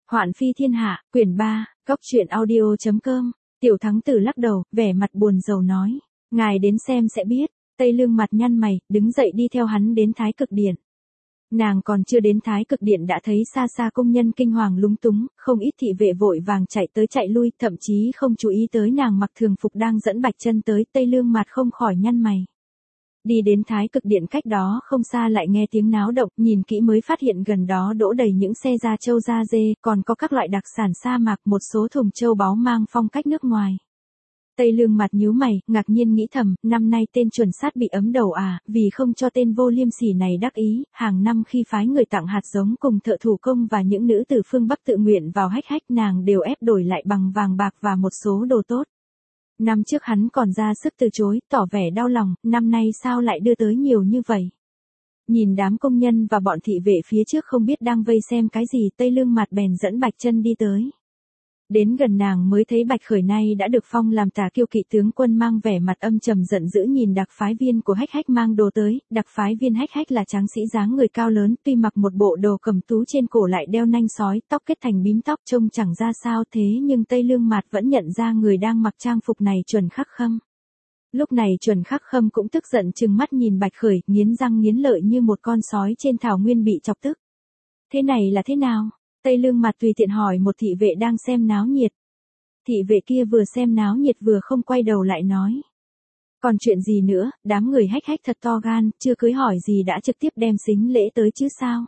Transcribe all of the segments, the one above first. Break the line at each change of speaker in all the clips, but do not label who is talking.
Hoạn phi thiên hạ, quyển 3, Cóc truyện audio.com. Tiểu Thắng Tử lắc đầu, vẻ mặt buồn rầu nói. Ngài đến xem sẽ biết. Tây Lương mặt nhăn mày, đứng dậy đi theo hắn đến Thái Cực Điện. Nàng còn chưa đến Thái Cực Điện đã thấy xa xa công nhân kinh hoàng lúng túng, không ít thị vệ vội vàng chạy tới chạy lui, thậm chí không chú ý tới nàng mặc thường phục đang dẫn Bạch Chân tới. Tây Lương mặt không khỏi nhăn mày. Đi đến Thái Cực Điện cách đó không xa lại nghe tiếng náo động, nhìn kỹ mới phát hiện gần đó đỗ đầy những xe da trâu da dê, còn có các loại đặc sản sa mạc, một số thùng châu báu mang phong cách nước ngoài. Tây Lương mặt nhíu mày, ngạc nhiên nghĩ thầm, năm nay tên chuẩn sát bị ấm đầu à, vì không cho tên vô liêm sỉ này đắc ý, hàng năm khi phái người tặng hạt giống cùng thợ thủ công và những nữ từ phương Bắc tự nguyện vào hách hách, nàng đều ép đổi lại bằng vàng bạc và một số đồ tốt. Năm trước hắn còn ra sức từ chối, tỏ vẻ đau lòng, năm nay sao lại đưa tới nhiều như vậy. Nhìn đám công nhân và bọn thị vệ phía trước không biết đang vây xem cái gì, Tây Lương mặt bèn dẫn Bạch Chân đi tới. Đến gần nàng mới thấy Bạch Khởi nay đã được phong làm tả kiêu kỵ tướng quân, mang vẻ mặt âm trầm giận dữ nhìn đặc phái viên của hách hách mang đồ tới. Đặc phái viên hách hách là tráng sĩ dáng người cao lớn, tuy mặc một bộ đồ cầm tú trên cổ lại đeo nanh sói, tóc kết thành bím tóc trông chẳng ra sao, thế nhưng Tây Lương mặt vẫn nhận ra người đang mặc trang phục này Chuẩn Khắc Khâm. Lúc này Chuẩn Khắc Khâm cũng tức giận trừng mắt nhìn Bạch Khởi, nghiến răng nghiến lợi như một con sói trên thảo nguyên bị chọc tức. Thế này là thế nào? Tây Lương mặt tùy tiện hỏi một thị vệ đang xem náo nhiệt. Thị vệ kia vừa xem náo nhiệt vừa không quay đầu lại nói. Còn chuyện gì nữa, đám người hách hách thật to gan, chưa cưới hỏi gì đã trực tiếp đem sính lễ tới chứ sao?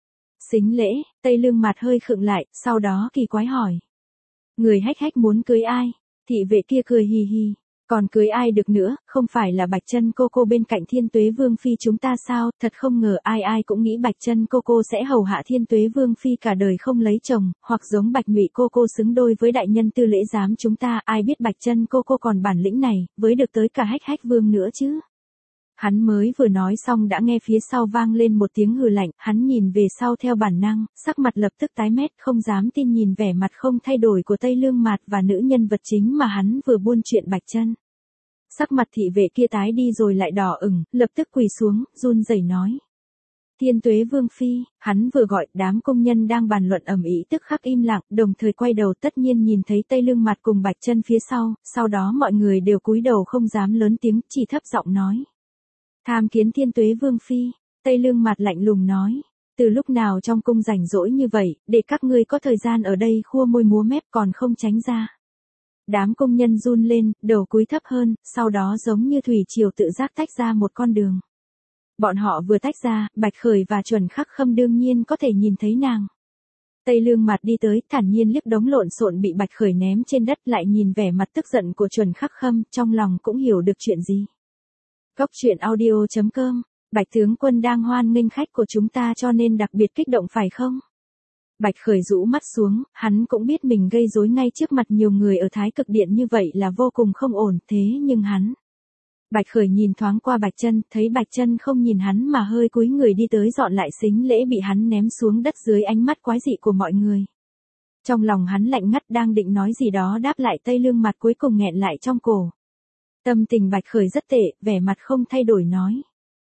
Sính lễ, Tây Lương mặt hơi khựng lại, sau đó kỳ quái hỏi. Người hách hách muốn cưới ai? Thị vệ kia cười hì hì. Còn cưới ai được nữa, không phải là Bạch Chân cô bên cạnh Thiên Tuế Vương Phi chúng ta sao, thật không ngờ ai cũng nghĩ Bạch Chân cô sẽ hầu hạ Thiên Tuế Vương Phi cả đời không lấy chồng, hoặc giống Bạch Nhụy cô xứng đôi với đại nhân Tư Lễ Giám chúng ta, ai biết Bạch Chân cô còn bản lĩnh này, với được tới cả hách hách vương nữa chứ. Hắn mới vừa nói xong đã nghe phía sau vang lên một tiếng hừ lạnh, hắn nhìn về sau theo bản năng, sắc mặt lập tức tái mét, không dám tin nhìn vẻ mặt không thay đổi của Tây Lương mặt và nữ nhân vật chính mà hắn vừa buôn chuyện Bạch Chân. Sắc mặt thị vệ kia tái đi rồi lại đỏ ửng, lập tức quỳ xuống, run rẩy nói. Thiên Tuế Vương Phi, hắn vừa gọi, đám công nhân đang bàn luận ầm ĩ tức khắc im lặng, đồng thời quay đầu tất nhiên nhìn thấy Tây Lương mặt cùng Bạch Chân phía sau đó mọi người đều cúi đầu không dám lớn tiếng, chỉ thấp giọng nói. Tham kiến Thiên Tuế Vương Phi, Tây Lương mặt lạnh lùng nói. Từ lúc nào trong cung rảnh rỗi như vậy, để các ngươi có thời gian ở đây khua môi múa mép còn không tránh ra. Đám công nhân run lên, đầu cúi thấp hơn, sau đó giống như thủy triều tự giác tách ra một con đường. Bọn họ vừa tách ra, Bạch Khởi và Chuẩn Khắc Khâm đương nhiên có thể nhìn thấy nàng. Tây Lương mặt đi tới, thản nhiên liếc đống lộn xộn bị Bạch Khởi ném trên đất, lại nhìn vẻ mặt tức giận của Chuẩn Khắc Khâm, trong lòng cũng hiểu được chuyện gì. Cóc truyện audio.com. Bạch tướng quân đang hoan nghênh khách của chúng ta cho nên đặc biệt kích động phải không? Bạch Khởi rũ mắt xuống, hắn cũng biết mình gây rối ngay trước mặt nhiều người ở Thái Cực Điện như vậy là vô cùng không ổn, thế nhưng hắn. Bạch Khởi nhìn thoáng qua Bạch Chân, thấy Bạch Chân không nhìn hắn mà hơi cúi người đi tới dọn lại sính lễ bị hắn ném xuống đất dưới ánh mắt quái dị của mọi người. Trong lòng hắn lạnh ngắt, đang định nói gì đó đáp lại, Tây Lương mặt cuối cùng nghẹn lại trong cổ. Tâm tình Bạch Khởi rất tệ, vẻ mặt không thay đổi nói.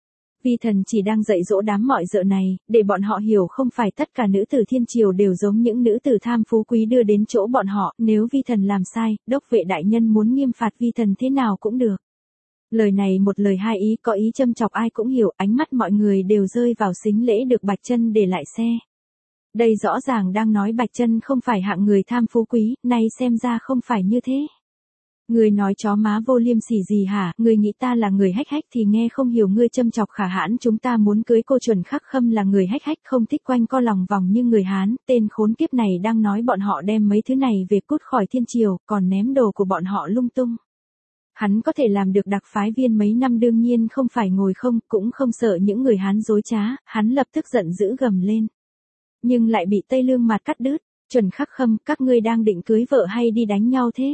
Vi thần chỉ đang dạy dỗ đám mọi dợ này, để bọn họ hiểu không phải tất cả nữ tử thiên triều đều giống những nữ tử tham phú quý đưa đến chỗ bọn họ, nếu vi thần làm sai, đốc vệ đại nhân muốn nghiêm phạt vi thần thế nào cũng được. Lời này một lời hai ý, có ý châm chọc ai cũng hiểu, ánh mắt mọi người đều rơi vào sính lễ được Bạch Chân để lại xe. Đây rõ ràng đang nói Bạch Chân không phải hạng người tham phú quý, nay xem ra không phải như thế. Ngươi nói chó má vô liêm sỉ gì hả, ngươi nghĩ ta là người hách hách thì nghe không hiểu, ngươi châm chọc khả hãn chúng ta muốn cưới cô Chuẩn Khắc Khâm là người hách hách không thích quanh co lòng vòng như người Hán, tên khốn kiếp này đang nói bọn họ đem mấy thứ này về cút khỏi thiên triều, còn ném đồ của bọn họ lung tung. Hắn có thể làm được đặc phái viên mấy năm đương nhiên không phải ngồi không, cũng không sợ những người Hán dối trá, hắn lập tức giận dữ gầm lên. Nhưng lại bị Tây Lương mặt cắt đứt, Chuẩn Khắc Khâm, các ngươi đang định cưới vợ hay đi đánh nhau thế?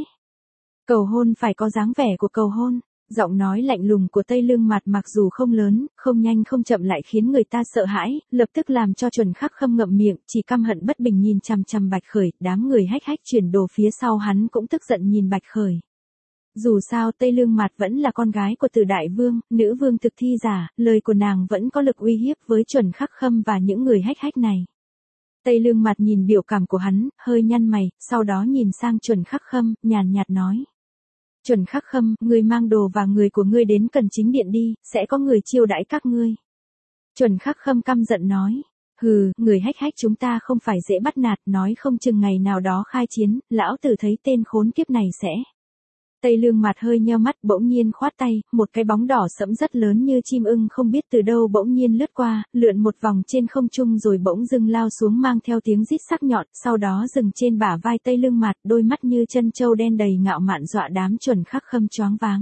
Cầu hôn phải có dáng vẻ của cầu hôn. Giọng nói lạnh lùng của Tây Lương mặt mặc dù không lớn, không nhanh không chậm lại khiến người ta sợ hãi, lập tức làm cho Chuẩn Khắc Khâm ngậm miệng, chỉ căm hận bất bình nhìn chằm chằm Bạch Khởi, đám người hách hách chuyển đồ phía sau hắn cũng tức giận nhìn Bạch Khởi. Dù sao Tây Lương mặt vẫn là con gái của Từ Đại Vương, nữ vương thực thi giả, lời của nàng vẫn có lực uy hiếp với Chuẩn Khắc Khâm và những người hách hách này. Tây Lương mặt nhìn biểu cảm của hắn, hơi nhăn mày, sau đó nhìn sang Chuẩn Khắc Khâm, nhàn nhạt nói. Chuẩn Khắc Khâm, ngươi mang đồ và người của ngươi đến Cần Chính Điện đi, sẽ có người chiêu đãi các ngươi. Chuẩn Khắc Khâm căm giận nói. Hừ, người hách hách chúng ta không phải dễ bắt nạt, nói không chừng ngày nào đó khai chiến, lão tử thấy tên khốn kiếp này sẽ. Tây Lương mặt hơi nheo mắt, bỗng nhiên khoát tay, một cái bóng đỏ sẫm rất lớn như chim ưng không biết từ đâu bỗng nhiên lướt qua, lượn một vòng trên không trung rồi bỗng dưng lao xuống mang theo tiếng rít sắc nhọn, sau đó dừng trên bả vai Tây Lương mặt, đôi mắt như chân trâu đen đầy ngạo mạn dọa đám Chuẩn Khắc Khâm choáng váng.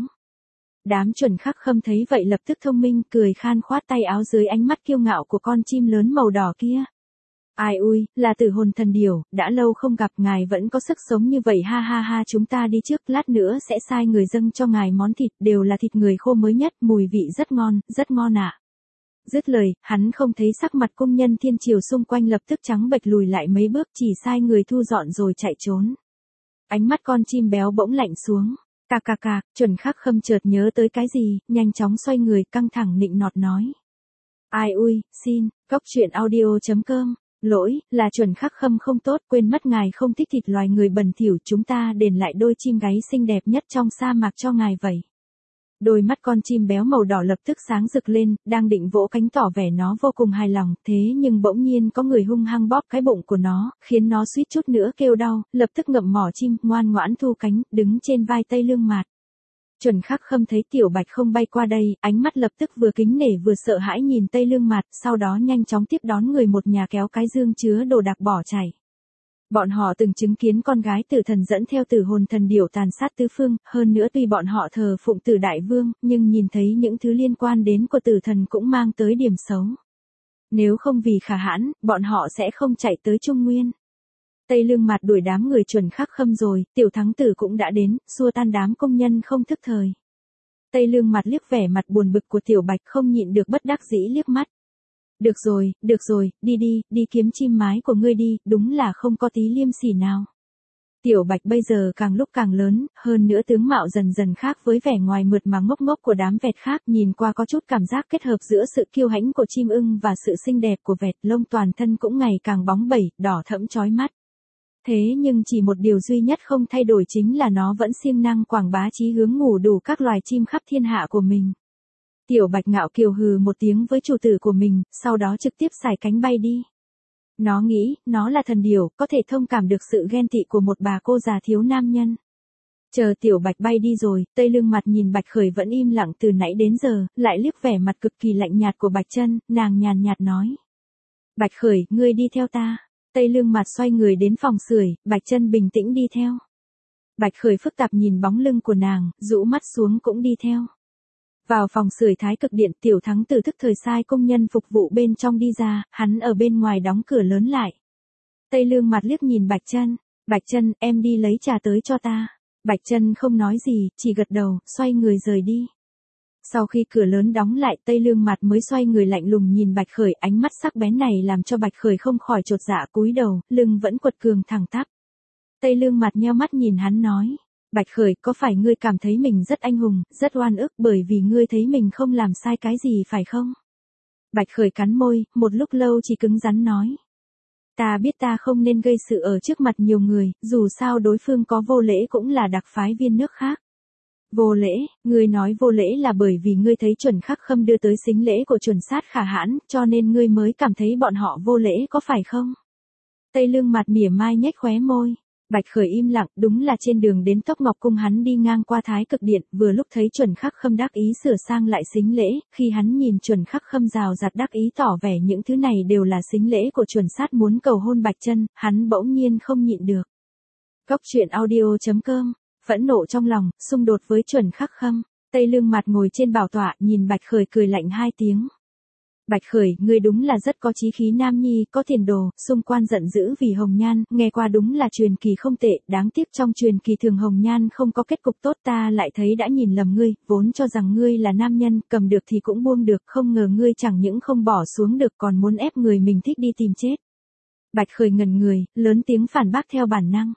Đám Chuẩn Khắc Khâm thấy vậy lập tức thông minh, cười khan khoát tay áo dưới ánh mắt kiêu ngạo của con chim lớn màu đỏ kia. Ai ui, là Tử Hồn Thần Điểu, đã lâu không gặp ngài vẫn có sức sống như vậy ha ha ha, chúng ta đi trước, lát nữa sẽ sai người dâng cho ngài món thịt, đều là thịt người khô mới nhất, mùi vị rất ngon ạ. Dứt lời, hắn không thấy sắc mặt công nhân thiên triều xung quanh lập tức trắng bệch lùi lại mấy bước, chỉ sai người thu dọn rồi chạy trốn. Ánh mắt con chim béo bỗng lạnh xuống. Cà cà cà, Chuẩn Khắc Khâm chợt nhớ tới cái gì, nhanh chóng xoay người, căng thẳng nịnh nọt nói. Ai ui, xin, cóc truyện audio.com. Lỗi, là Chuẩn Khắc Khâm không tốt, quên mất ngài không thích thịt loài người bẩn thỉu, chúng ta đền lại đôi chim gáy xinh đẹp nhất trong sa mạc cho ngài vậy. Đôi mắt con chim béo màu đỏ lập tức sáng rực lên, đang định vỗ cánh tỏ vẻ nó vô cùng hài lòng, thế nhưng bỗng nhiên có người hung hăng bóp cái bụng của nó, khiến nó suýt chút nữa kêu đau, lập tức ngậm mỏ chim, ngoan ngoãn thu cánh, đứng trên vai Tây Lương Mạt. Chuẩn Khắc Khâm thấy Tiểu Bạch không bay qua đây, ánh mắt lập tức vừa kính nể vừa sợ hãi nhìn Tây Lương Mạt, sau đó nhanh chóng tiếp đón người một nhà kéo cái dương chứa đồ đạc bỏ chạy. Bọn họ từng chứng kiến con gái Tử Thần dẫn theo Tử Hồn Thần Điểu tàn sát tứ phương, hơn nữa tuy bọn họ thờ phụng Tử Đại Vương, nhưng nhìn thấy những thứ liên quan đến của Tử Thần cũng mang tới điểm xấu. Nếu không vì Khả Hãn, bọn họ sẽ không chạy tới Trung Nguyên. Tây Lương Mạt đuổi đám người Chuẩn Khắc Khâm rồi, Tiểu Thắng Tử cũng đã đến, xua tan đám công nhân không thức thời. Tây Lương Mạt liếc vẻ mặt buồn bực của Tiểu Bạch không nhịn được bất đắc dĩ liếc mắt. Được rồi, đi kiếm chim mái của ngươi đi, đúng là không có tí liêm sỉ nào. Tiểu Bạch bây giờ càng lúc càng lớn, hơn nữa tướng mạo dần dần khác với vẻ ngoài mượt mà ngốc ngốc của đám vẹt khác, nhìn qua có chút cảm giác kết hợp giữa sự kiêu hãnh của chim ưng và sự xinh đẹp của vẹt, lông toàn thân cũng ngày càng bóng bẩy, đỏ thẫm chói mắt. Thế nhưng chỉ một điều duy nhất không thay đổi chính là nó vẫn siêng năng quảng bá chí hướng ngủ đủ các loài chim khắp thiên hạ của mình. Tiểu Bạch ngạo kiều hừ một tiếng với chủ tử của mình, sau đó trực tiếp xài cánh bay đi. Nó nghĩ, nó là thần điểu, có thể thông cảm được sự ghen tị của một bà cô già thiếu nam nhân. Chờ Tiểu Bạch bay đi rồi, Tây Lương Mặt nhìn Bạch Khởi vẫn im lặng từ nãy đến giờ, lại liếc vẻ mặt cực kỳ lạnh nhạt của Bạch Chân, nàng nhàn nhạt nói. Bạch Khởi, ngươi đi theo ta. Tây Lương Mặt xoay người đến phòng sưởi, Bạch Chân bình tĩnh đi theo. Bạch Khởi phức tạp nhìn bóng lưng của nàng, rũ mắt xuống cũng đi theo. Vào phòng sưởi Thái Cực Điện, Tiểu Thắng Tử thức thời sai công nhân phục vụ bên trong đi ra, hắn ở bên ngoài đóng cửa lớn lại. Tây Lương Mặt liếc nhìn Bạch Chân, Bạch Chân, em đi lấy trà tới cho ta. Bạch Chân không nói gì, chỉ gật đầu, xoay người rời đi. Sau khi cửa lớn đóng lại, Tây Lương Mặt mới xoay người lạnh lùng nhìn Bạch Khởi, ánh mắt sắc bén này làm cho Bạch Khởi không khỏi chột dạ cúi đầu, lưng vẫn quật cường thẳng tắp. Tây Lương Mặt nheo mắt nhìn hắn nói. Bạch Khởi, có phải ngươi cảm thấy mình rất anh hùng, rất oan ức bởi vì ngươi thấy mình không làm sai cái gì phải không? Bạch Khởi cắn môi, một lúc lâu chỉ cứng rắn nói. Ta biết ta không nên gây sự ở trước mặt nhiều người, dù sao đối phương có vô lễ cũng là đặc phái viên nước khác. Vô lễ, ngươi nói vô lễ là bởi vì ngươi thấy Chuẩn Khắc Khâm đưa tới sính lễ của Chuẩn Sát Khả Hãn, cho nên ngươi mới cảm thấy bọn họ vô lễ có phải không? Tây Lương Mặt mỉa mai nhếch khóe môi. Bạch Khởi im lặng, đúng là trên đường đến Tốc Ngọc Cung hắn đi ngang qua Thái Cực Điện, vừa lúc thấy Chuẩn Khắc Khâm đắc ý sửa sang lại sính lễ, khi hắn nhìn Chuẩn Khắc Khâm rào rạt đắc ý tỏ vẻ những thứ này đều là sính lễ của Chuẩn Sát muốn cầu hôn Bạch Chân, hắn bỗng nhiên không nhịn được. Cóc truyện audio.com, phẫn nộ trong lòng, xung đột với Chuẩn Khắc Khâm, Tây Lương Mặt ngồi trên bảo tọa, nhìn Bạch Khởi cười lạnh hai tiếng. Bạch Khởi, ngươi đúng là rất có chí khí nam nhi, có tiền đồ, xung quan giận dữ vì Hồng Nhan, nghe qua đúng là truyền kỳ không tệ, đáng tiếc trong truyền kỳ thường Hồng Nhan không có kết cục tốt, ta lại thấy đã nhìn lầm ngươi, vốn cho rằng ngươi là nam nhân, cầm được thì cũng buông được, không ngờ ngươi chẳng những không bỏ xuống được còn muốn ép người mình thích đi tìm chết. Bạch Khởi ngẩn người, lớn tiếng phản bác theo bản năng.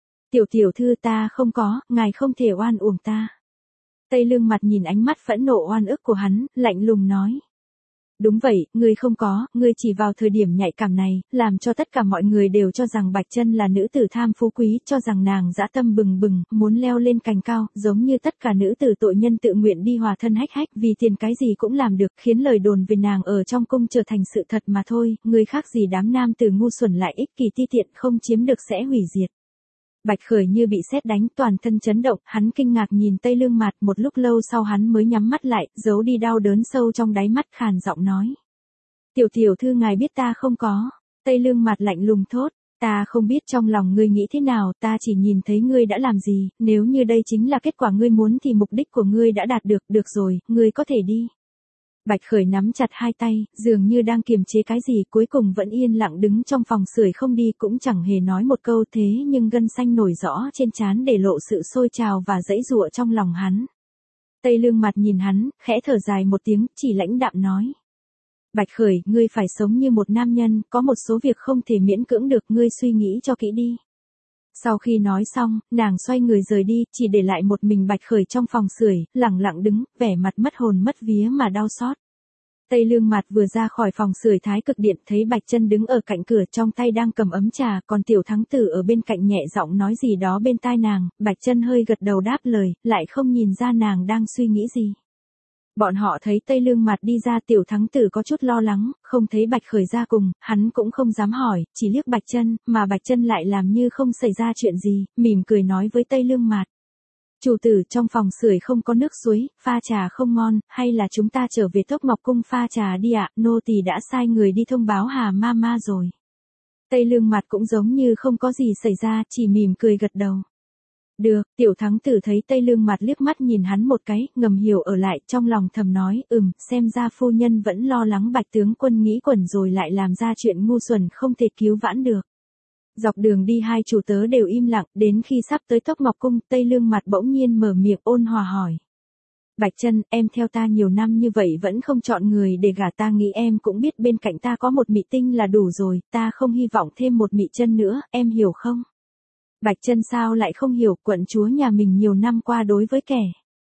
Tiểu thư ta không có, ngài không thể oan uổng ta. Tây Lương Mặt nhìn ánh mắt phẫn nộ oan ức của hắn, lạnh lùng nói. Đúng vậy, ngươi không có, ngươi chỉ vào thời điểm nhạy cảm này, làm cho tất cả mọi người đều cho rằng Bạch Chân là nữ tử tham phú quý, cho rằng nàng dã tâm bừng bừng, muốn leo lên cành cao, giống như tất cả nữ tử tội nhân tự nguyện đi hòa thân hách hách, vì tiền cái gì cũng làm được, khiến lời đồn về nàng ở trong cung trở thành sự thật mà thôi, người khác gì đám nam tử ngu xuẩn lại ích kỷ ti tiện không chiếm được sẽ hủy diệt. Bạch Khởi như bị sét đánh, toàn thân chấn động, hắn kinh ngạc nhìn Tây Lương Mạt, một lúc lâu sau hắn mới nhắm mắt lại, giấu đi đau đớn sâu trong đáy mắt, khàn giọng nói: "Tiểu tiểu thư ngài biết ta không có." Tây Lương Mạt lạnh lùng thốt: "Ta không biết trong lòng ngươi nghĩ thế nào, ta chỉ nhìn thấy ngươi đã làm gì, nếu như đây chính là kết quả ngươi muốn thì mục đích của ngươi đã đạt được rồi, ngươi có thể đi." Bạch Khởi nắm chặt hai tay, dường như đang kiềm chế cái gì, cuối cùng vẫn yên lặng đứng trong phòng sưởi không đi, cũng chẳng hề nói một câu, thế nhưng gân xanh nổi rõ trên trán để lộ sự sôi trào và giãy giụa trong lòng hắn. Tây Lương Mạt nhìn hắn, khẽ thở dài một tiếng, chỉ lãnh đạm nói: "Bạch Khởi, ngươi phải sống như một nam nhân, có một số việc không thể miễn cưỡng được, ngươi suy nghĩ cho kỹ đi." Sau khi nói xong, nàng xoay người rời đi, chỉ để lại một mình Bạch Khởi trong phòng sưởi, lẳng lặng đứng, vẻ mặt mất hồn mất vía mà đau xót. Tây Lương Mạt vừa ra khỏi phòng sưởi Thái Cực Điện, thấy Bạch Chân đứng ở cạnh cửa, trong tay đang cầm ấm trà, còn Tiểu Thắng Tử ở bên cạnh nhẹ giọng nói gì đó bên tai nàng, Bạch Chân hơi gật đầu đáp lời, lại không nhìn ra nàng đang suy nghĩ gì. Bọn họ thấy Tây Lương Mạt đi ra, Tiểu Thắng Tử có chút lo lắng, không thấy Bạch Khởi ra cùng, hắn cũng không dám hỏi, chỉ liếc Bạch Chân, mà Bạch Chân lại làm như không xảy ra chuyện gì, mỉm cười nói với Tây Lương Mạt: "Chủ tử, trong phòng sưởi không có nước suối, pha trà không ngon, hay là chúng ta trở về Tốc Ngọc cung pha trà đi ạ, nô tỳ đã sai người đi thông báo Hà Mama rồi." Tây Lương Mạt cũng giống như không có gì xảy ra, chỉ mỉm cười gật đầu. "Được." Tiểu Thắng Tử thấy Tây Lương Mạt liếc mắt nhìn hắn một cái, ngầm hiểu ở lại, trong lòng thầm nói, xem ra phu nhân vẫn lo lắng Bạch tướng quân nghĩ quẩn rồi lại làm ra chuyện ngu xuẩn không thể cứu vãn được. Dọc đường đi hai chủ tớ đều im lặng, đến khi sắp tới Tốc Ngọc cung, Tây Lương Mạt bỗng nhiên mở miệng ôn hòa hỏi: "Bạch Chân, em theo ta nhiều năm như vậy vẫn không chọn người để gả, ta nghĩ em cũng biết bên cạnh ta có một mị tinh là đủ rồi, ta không hy vọng thêm một mị chân nữa, em hiểu không?" Bạch Chân sao lại không hiểu, quận chúa nhà mình nhiều năm qua đối với kẻ.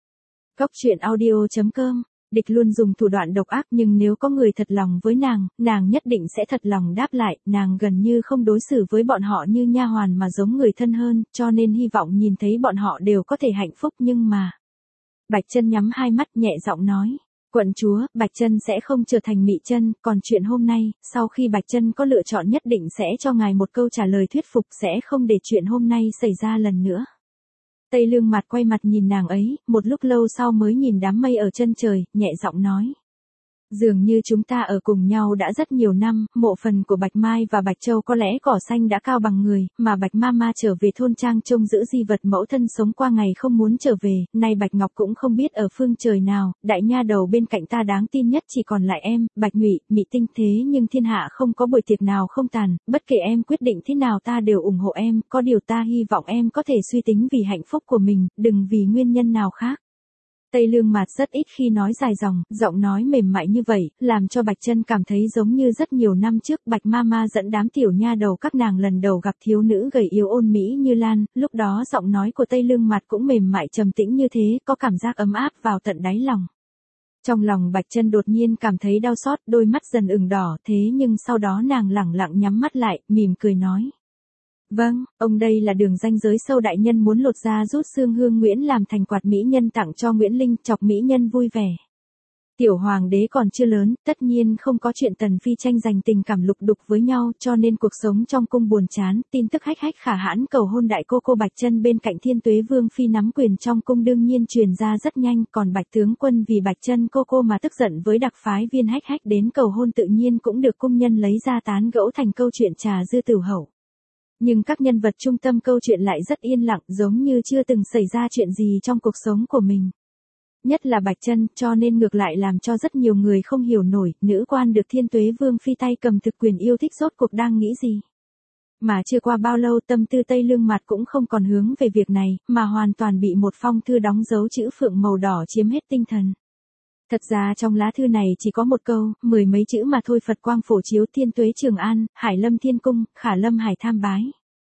Góc truyện audio.com, địch luôn dùng thủ đoạn độc ác, nhưng nếu có người thật lòng với nàng nhất định sẽ thật lòng đáp lại, nàng gần như không đối xử với bọn họ như nha hoàn mà giống người thân hơn, cho nên hy vọng nhìn thấy bọn họ đều có thể hạnh phúc, nhưng mà. Bạch Chân nhắm hai mắt nhẹ giọng nói: "Quận chúa, Bạch Chân sẽ không trở thành mị chân, còn chuyện hôm nay, sau khi Bạch Chân có lựa chọn nhất định sẽ cho ngài một câu trả lời thuyết phục, sẽ không để chuyện hôm nay xảy ra lần nữa." Tây Lương Mạt quay mặt nhìn nàng ấy, một lúc lâu sau mới nhìn đám mây ở chân trời, nhẹ giọng nói: "Dường như chúng ta ở cùng nhau đã rất nhiều năm, mộ phần của Bạch Mai và Bạch Châu có lẽ cỏ xanh đã cao bằng người, mà Bạch Mama trở về thôn trang trông giữ di vật mẫu thân sống qua ngày không muốn trở về, nay Bạch Ngọc cũng không biết ở phương trời nào, đại nha đầu bên cạnh ta đáng tin nhất chỉ còn lại em, Bạch Ngụy, Mị Tinh, thế nhưng thiên hạ không có buổi tiệc nào không tàn, bất kể em quyết định thế nào ta đều ủng hộ em, có điều ta hy vọng em có thể suy tính vì hạnh phúc của mình, đừng vì nguyên nhân nào khác." Tây Lương Mạt rất ít khi nói dài dòng, giọng nói mềm mại như vậy, làm cho Bạch Chân cảm thấy giống như rất nhiều năm trước Bạch Mama dẫn đám tiểu nha đầu các nàng lần đầu gặp thiếu nữ gầy yếu ôn mỹ như Lan, lúc đó giọng nói của Tây Lương Mạt cũng mềm mại trầm tĩnh như thế, có cảm giác ấm áp vào tận đáy lòng. Trong lòng Bạch Chân đột nhiên cảm thấy đau xót, đôi mắt dần ửng đỏ, thế nhưng sau đó nàng lẳng lặng nhắm mắt lại, mỉm cười nói: "Vâng, ông đây là đường ranh giới sâu, đại nhân muốn lột ra rút xương Hương Nguyễn làm thành quạt mỹ nhân tặng cho Nguyễn Linh, chọc mỹ nhân vui vẻ. Tiểu hoàng đế còn chưa lớn, tất nhiên không có chuyện tần phi tranh giành tình cảm lục đục với nhau, cho nên cuộc sống trong cung buồn chán, tin tức hách hách khả hãn cầu hôn đại cô Bạch Chân bên cạnh Thiên Tuế Vương phi nắm quyền trong cung đương nhiên truyền ra rất nhanh, còn Bạch tướng quân vì Bạch Chân cô mà tức giận với đặc phái viên hách hách đến cầu hôn tự nhiên cũng được cung nhân lấy ra tán gẫu thành câu chuyện trà dư tử hậu. Nhưng các nhân vật trung tâm câu chuyện lại rất yên lặng, giống như chưa từng xảy ra chuyện gì trong cuộc sống của mình. Nhất là Bạch Chân, cho nên ngược lại làm cho rất nhiều người không hiểu nổi, nữ quan được Thiên Tuế Vương phi tay cầm thực quyền yêu thích rốt cuộc đang nghĩ gì. Mà chưa qua bao lâu tâm tư Tây Lương Mạt cũng không còn hướng về việc này, mà hoàn toàn bị một phong thư đóng dấu chữ phượng màu đỏ chiếm hết tinh thần. Thật ra trong lá thư này chỉ có một câu, 10 mấy chữ mà thôi: Phật quang phổ chiếu, Thiên Tuế Trường An, Hải Lâm Thiên Cung, Khả Lâm Hải Tham Bái.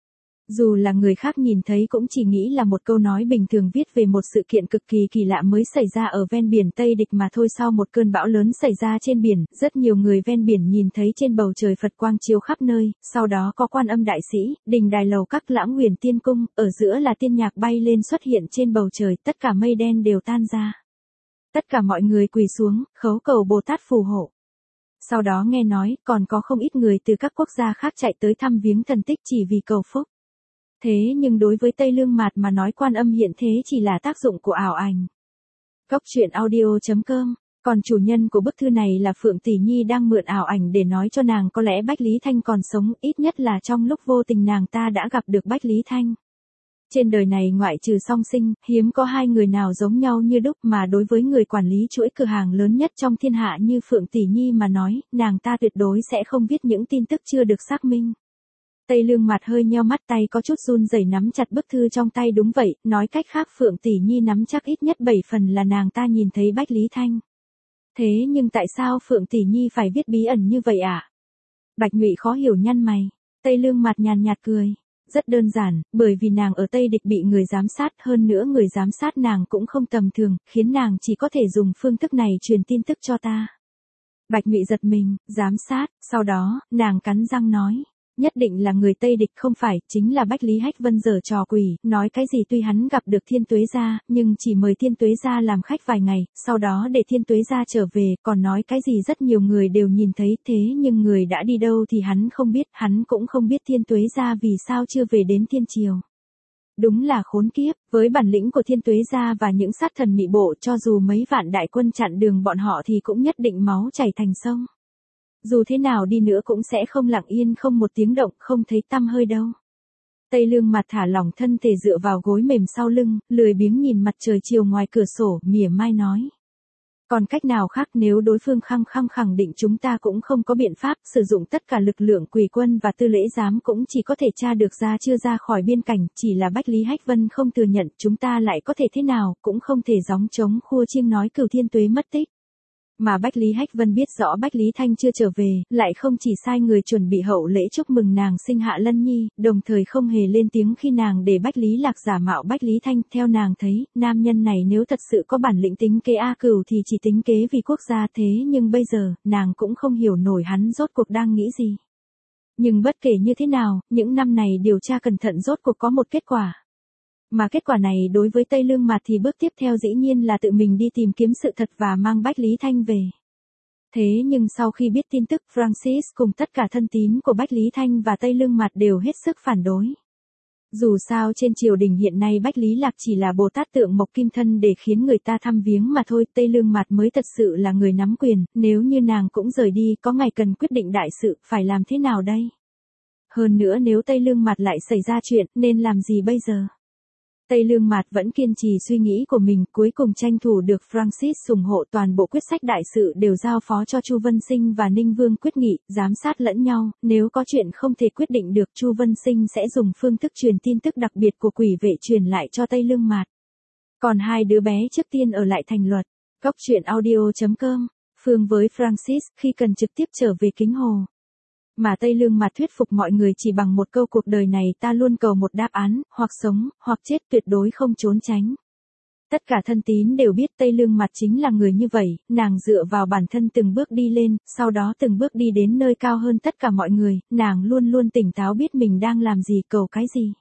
Dù là người khác nhìn thấy cũng chỉ nghĩ là một câu nói bình thường viết về một sự kiện cực kỳ kỳ lạ mới xảy ra ở ven biển Tây Địch mà thôi. Sau một cơn bão lớn xảy ra trên biển, rất nhiều người ven biển nhìn thấy trên bầu trời Phật quang chiếu khắp nơi, sau đó có Quan Âm Đại Sĩ, đình đài lầu các Lãng Huyền Tiên Cung, ở giữa là tiên nhạc bay lên xuất hiện trên bầu trời, tất cả mây đen đều tan ra. Tất cả mọi người quỳ xuống, khấu cầu Bồ Tát phù hộ. Sau đó nghe nói, còn có không ít người từ các quốc gia khác chạy tới thăm viếng thần tích chỉ vì cầu phúc. Thế nhưng đối với Tây Lương Mạt mà nói Quan Âm hiện thế chỉ là tác dụng của ảo ảnh. Cốc truyện audio.com. Còn chủ nhân của bức thư này là Phượng Tỷ Nhi đang mượn ảo ảnh để nói cho nàng có lẽ Bách Lý Thanh còn sống, ít nhất là trong lúc vô tình nàng ta đã gặp được Bách Lý Thanh. Trên đời này ngoại trừ song sinh, hiếm có hai người nào giống nhau như đúc, mà đối với người quản lý chuỗi cửa hàng lớn nhất trong thiên hạ như Phượng Tỷ Nhi mà nói, nàng ta tuyệt đối sẽ không viết những tin tức chưa được xác minh. Tây Lương Mạt hơi nheo mắt, tay có chút run rẩy nắm chặt bức thư trong tay. Đúng vậy, nói cách khác Phượng Tỷ Nhi nắm chắc ít nhất 7 phần là nàng ta nhìn thấy Bách Lý Thanh. Thế nhưng tại sao Phượng Tỷ Nhi phải viết bí ẩn như vậy ạ? Bạch Ngụy khó hiểu nhăn mày. Tây Lương Mạt nhàn nhạt cười. Rất đơn giản, bởi vì nàng ở Tây Địch bị người giám sát, hơn nữa người giám sát nàng cũng không tầm thường, khiến nàng chỉ có thể dùng phương thức này truyền tin tức cho ta. Bạch Ngụy giật mình, giám sát, sau đó, nàng cắn răng nói. Nhất định là người Tây Địch, không phải, chính là Bách Lý Hách Vân giở trò quỷ, nói cái gì tuy hắn gặp được Thiên Tuế Gia, nhưng chỉ mời Thiên Tuế Gia làm khách vài ngày, sau đó để Thiên Tuế Gia trở về, còn nói cái gì rất nhiều người đều nhìn thấy, thế nhưng người đã đi đâu thì hắn không biết, hắn cũng không biết Thiên Tuế Gia vì sao chưa về đến Thiên Triều. Đúng là khốn kiếp, với bản lĩnh của Thiên Tuế Gia và những sát thần mị bộ, cho dù mấy vạn đại quân chặn đường bọn họ thì cũng nhất định máu chảy thành sông. Dù thế nào đi nữa cũng sẽ không lặng yên không một tiếng động, không thấy tăm hơi đâu. Tây Lương Mạt thả lỏng thân thể dựa vào gối mềm sau lưng, lười biếng nhìn mặt trời chiều ngoài cửa sổ, mỉa mai nói. Còn cách nào khác, nếu đối phương khăng khẳng định chúng ta cũng không có biện pháp, sử dụng tất cả lực lượng quỷ quân và tư lễ giám cũng chỉ có thể tra được ra chưa ra khỏi biên cảnh, chỉ là Bách Lý Hách Vân không thừa nhận, chúng ta lại có thể thế nào, cũng không thể gióng trống khua chiêng nói Cửu Thiên Tuế mất tích. Mà Bách Lý Hách Vân biết rõ Bách Lý Thanh chưa trở về, lại không chỉ sai người chuẩn bị hậu lễ chúc mừng nàng sinh hạ Lân Nhi, đồng thời không hề lên tiếng khi nàng để Bách Lý Lạc giả mạo Bách Lý Thanh. Theo nàng thấy, nam nhân này nếu thật sự có bản lĩnh tính kế A Cửu thì chỉ tính kế vì quốc gia, thế nhưng bây giờ, nàng cũng không hiểu nổi hắn rốt cuộc đang nghĩ gì. Nhưng bất kể như thế nào, những năm này điều tra cẩn thận rốt cuộc có một kết quả. Mà kết quả này đối với Tây Lương Mạt thì bước tiếp theo dĩ nhiên là tự mình đi tìm kiếm sự thật và mang Bách Lý Thanh về. Thế nhưng sau khi biết tin tức, Francis cùng tất cả thân tín của Bách Lý Thanh và Tây Lương Mạt đều hết sức phản đối. Dù sao trên triều đình hiện nay Bách Lý Lạc chỉ là Bồ Tát tượng mộc kim thân để khiến người ta thăm viếng mà thôi, Tây Lương Mạt mới thật sự là người nắm quyền, nếu như nàng cũng rời đi, có ngày cần quyết định đại sự, phải làm thế nào đây? Hơn nữa nếu Tây Lương Mạt lại xảy ra chuyện, nên làm gì bây giờ? Tây Lương Mạt vẫn kiên trì suy nghĩ của mình, cuối cùng tranh thủ được Francis ủng hộ, toàn bộ quyết sách đại sự đều giao phó cho Chu Vân Sinh và Ninh Vương quyết nghị, giám sát lẫn nhau, nếu có chuyện không thể quyết định được Chu Vân Sinh sẽ dùng phương thức truyền tin tức đặc biệt của quỷ vệ truyền lại cho Tây Lương Mạt. Còn hai đứa bé trước tiên ở lại thành luật. Cốc truyện audio.com, Phương với Francis khi cần trực tiếp trở về Kính Hồ. Mà Tây Lương Mạt thuyết phục mọi người chỉ bằng một câu cuộc đời này ta luôn cầu một đáp án, hoặc sống, hoặc chết, tuyệt đối không trốn tránh. Tất cả thân tín đều biết Tây Lương Mạt chính là người như vậy, nàng dựa vào bản thân từng bước đi lên, sau đó từng bước đi đến nơi cao hơn tất cả mọi người, nàng luôn luôn tỉnh táo biết mình đang làm gì, cầu cái gì.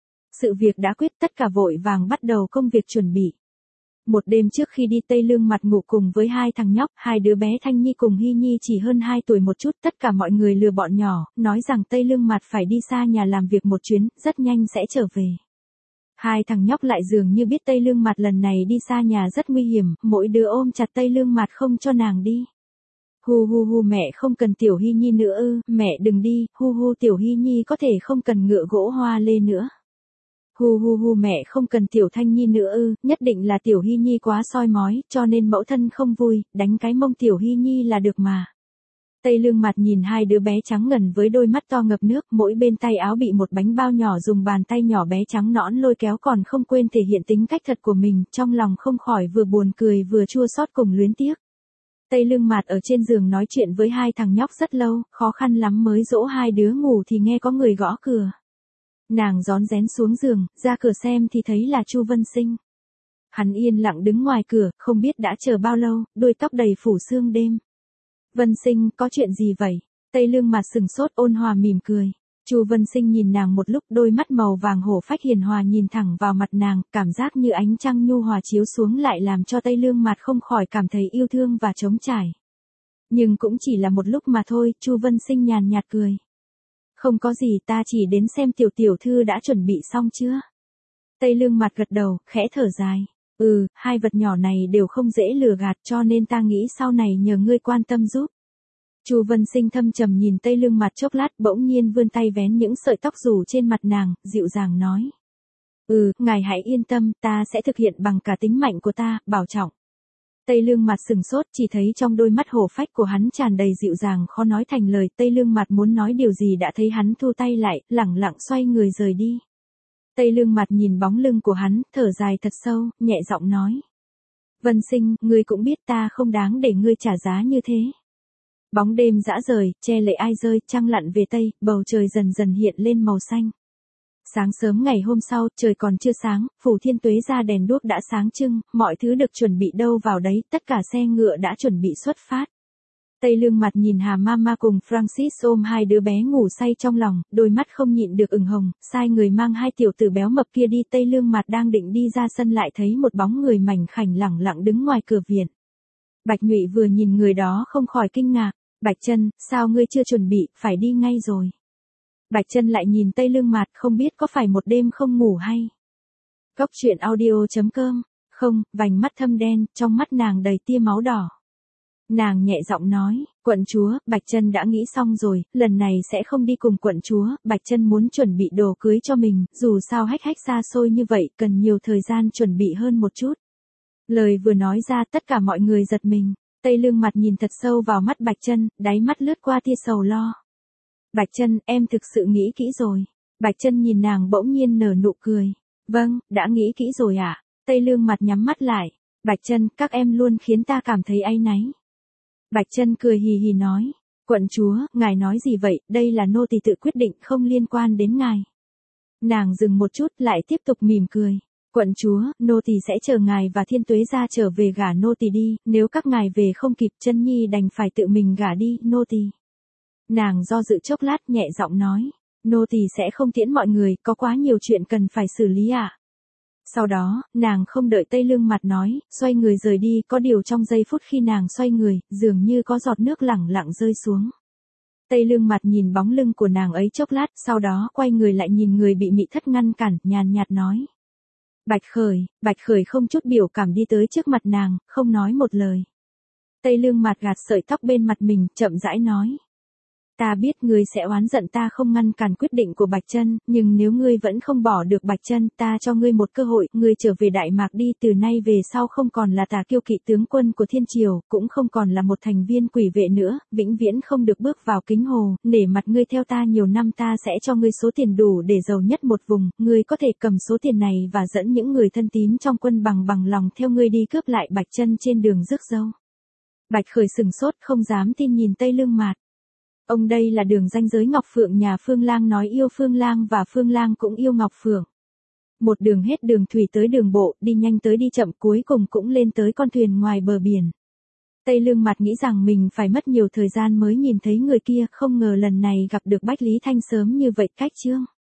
Sự việc đã quyết, tất cả vội vàng bắt đầu công việc chuẩn bị. Một đêm trước khi đi Tây Lương Mạt ngủ cùng với hai thằng nhóc, hai đứa bé Thanh Nhi cùng Hy Nhi chỉ hơn 2 tuổi một chút, tất cả mọi người lừa bọn nhỏ, nói rằng Tây Lương Mạt phải đi xa nhà làm việc một chuyến, rất nhanh sẽ trở về. Hai thằng nhóc lại dường như biết Tây Lương Mạt lần này đi xa nhà rất nguy hiểm, mỗi đứa ôm chặt Tây Lương Mạt không cho nàng đi. Hu hu hu, mẹ không cần Tiểu Hy Nhi nữa ư, mẹ đừng đi, hu hu Tiểu Hy Nhi có thể không cần ngựa gỗ hoa lê nữa. Hu hu hu, mẹ không cần Tiểu Thanh Nhi nữa ư, nhất định là Tiểu Hy Nhi quá soi mói, cho nên mẫu thân không vui, đánh cái mông Tiểu Hy Nhi là được mà. Tây Lương Mạt nhìn hai đứa bé trắng ngần với đôi mắt to ngập nước, mỗi bên tay áo bị một bánh bao nhỏ dùng bàn tay nhỏ bé trắng nõn lôi kéo, còn không quên thể hiện tính cách thật của mình, trong lòng không khỏi vừa buồn cười vừa chua xót cùng luyến tiếc. Tây Lương Mạt ở trên giường nói chuyện với hai thằng nhóc rất lâu, khó khăn lắm mới dỗ hai đứa ngủ thì nghe có người gõ cửa. Nàng rón rén xuống giường, ra cửa xem thì thấy là Chu Vân Sinh. Hắn yên lặng đứng ngoài cửa, không biết đã chờ bao lâu, đuôi tóc đầy phủ sương đêm. Vân Sinh, có chuyện gì vậy? Tây Lương mặt sừng sốt ôn hòa mỉm cười. Chu Vân Sinh nhìn nàng một lúc, đôi mắt màu vàng hổ phách hiền hòa nhìn thẳng vào mặt nàng, cảm giác như ánh trăng nhu hòa chiếu xuống lại làm cho Tây Lương mặt không khỏi cảm thấy yêu thương và trống trải. Nhưng cũng chỉ là một lúc mà thôi, Chu Vân Sinh nhàn nhạt cười. Không có gì, ta chỉ đến xem tiểu tiểu thư đã chuẩn bị xong chưa? Tây Lương mặt gật đầu, khẽ thở dài. Hai vật nhỏ này đều không dễ lừa gạt cho nên ta nghĩ sau này nhờ ngươi quan tâm giúp. Chu Vân Sinh thâm trầm nhìn Tây Lương mặt chốc lát, bỗng nhiên vươn tay vén những sợi tóc rủ trên mặt nàng, dịu dàng nói. Ngài hãy yên tâm, ta sẽ thực hiện bằng cả tính mạnh của ta, bảo trọng. Tây Lương mặt sừng sốt, chỉ thấy trong đôi mắt hổ phách của hắn tràn đầy dịu dàng khó nói thành lời. Tây Lương mặt muốn nói điều gì đã thấy hắn thu tay lại, lẳng lặng xoay người rời đi. Tây Lương mặt nhìn bóng lưng của hắn, thở dài thật sâu, nhẹ giọng nói. Vân Sinh, ngươi cũng biết ta không đáng để ngươi trả giá như thế. Bóng đêm dã rời, che lệ ai rơi, trăng lặn về tây, bầu trời dần dần hiện lên màu xanh. Sáng sớm ngày hôm sau, trời còn chưa sáng, phủ Thiên Tuế ra đèn đuốc đã sáng trưng, mọi thứ được chuẩn bị đâu vào đấy, tất cả xe ngựa đã chuẩn bị xuất phát. Tây Lương mặt nhìn Hà Mama cùng Francis ôm hai đứa bé ngủ say trong lòng, đôi mắt không nhịn được ửng hồng, sai người mang hai tiểu tử béo mập kia đi. Tây Lương mặt đang định đi ra sân lại thấy một bóng người mảnh khảnh lẳng lặng đứng ngoài cửa viện. Bạch Nhụy vừa nhìn người đó không khỏi kinh ngạc. Bạch Chân, sao ngươi chưa chuẩn bị, phải đi ngay rồi. Bạch Chân lại nhìn Tây Lương mặt, không biết có phải một đêm không ngủ hay. Cốc truyện audio.com, không, vành mắt thâm đen, trong mắt nàng đầy tia máu đỏ. Nàng nhẹ giọng nói, quận chúa, Bạch Chân đã nghĩ xong rồi, lần này sẽ không đi cùng quận chúa. Bạch Chân muốn chuẩn bị đồ cưới cho mình, dù sao hách xa xôi như vậy, cần nhiều thời gian chuẩn bị hơn một chút. Lời vừa nói ra tất cả mọi người giật mình. Tây Lương mặt nhìn thật sâu vào mắt Bạch Chân, đáy mắt lướt qua tia sầu lo. Bạch Chân, em thực sự nghĩ kỹ rồi. Bạch Chân nhìn nàng bỗng nhiên nở nụ cười. Vâng, đã nghĩ kỹ rồi ạ. Tây Lương mặt nhắm mắt lại. Bạch Chân, các em luôn khiến ta cảm thấy áy náy. Bạch Chân cười hì hì nói. Quận chúa, ngài nói gì vậy, đây là nô tỳ tự quyết định, không liên quan đến ngài. Nàng dừng một chút lại tiếp tục mỉm cười. Quận chúa, nô tỳ sẽ chờ ngài và Thiên Tuế gia trở về gả nô tỳ đi, nếu các ngài về không kịp, Chân nhi đành phải tự mình gả đi, nô tỳ. Nàng do dự chốc lát nhẹ giọng nói, nô tỳ sẽ không tiễn mọi người, có quá nhiều chuyện cần phải xử lý ạ. Sau đó, nàng không đợi Tây Lương mặt nói, xoay người rời đi, có điều trong giây phút khi nàng xoay người, dường như có giọt nước lẳng lặng rơi xuống. Tây Lương mặt nhìn bóng lưng của nàng ấy chốc lát, sau đó quay người lại nhìn người bị Mị Thất ngăn cản, nhàn nhạt nói. Bạch Khởi không chút biểu cảm đi tới trước mặt nàng, không nói một lời. Tây Lương mặt gạt sợi tóc bên mặt mình, chậm rãi nói. Ta biết ngươi sẽ oán giận ta không ngăn cản quyết định của Bạch Chân, nhưng nếu ngươi vẫn không bỏ được Bạch Chân, ta cho ngươi một cơ hội, ngươi trở về Đại Mạc đi, từ nay về sau không còn là Tả Kiêu kỵ tướng quân của Thiên Triều, cũng không còn là một thành viên quỷ vệ nữa, vĩnh viễn không được bước vào Kính Hồ, nể mặt ngươi theo ta nhiều năm, ta sẽ cho ngươi số tiền đủ để giàu nhất một vùng, ngươi có thể cầm số tiền này và dẫn những người thân tín trong quân bằng lòng theo ngươi đi cướp lại Bạch Chân trên đường rước dâu. Bạch Khởi sừng sốt không dám tin nhìn Tây Lương Mạt. Ông đây là đường ranh giới Ngọc Phượng, nhà Phương Lang nói yêu Phương Lang và Phương Lang cũng yêu Ngọc Phượng. Một đường hết đường thủy tới đường bộ, đi nhanh tới đi chậm, cuối cùng cũng lên tới con thuyền ngoài bờ biển. Tây Lương mặt nghĩ rằng mình phải mất nhiều thời gian mới nhìn thấy người kia, không ngờ lần này gặp được Bách Lý Thanh sớm như vậy. Cách chương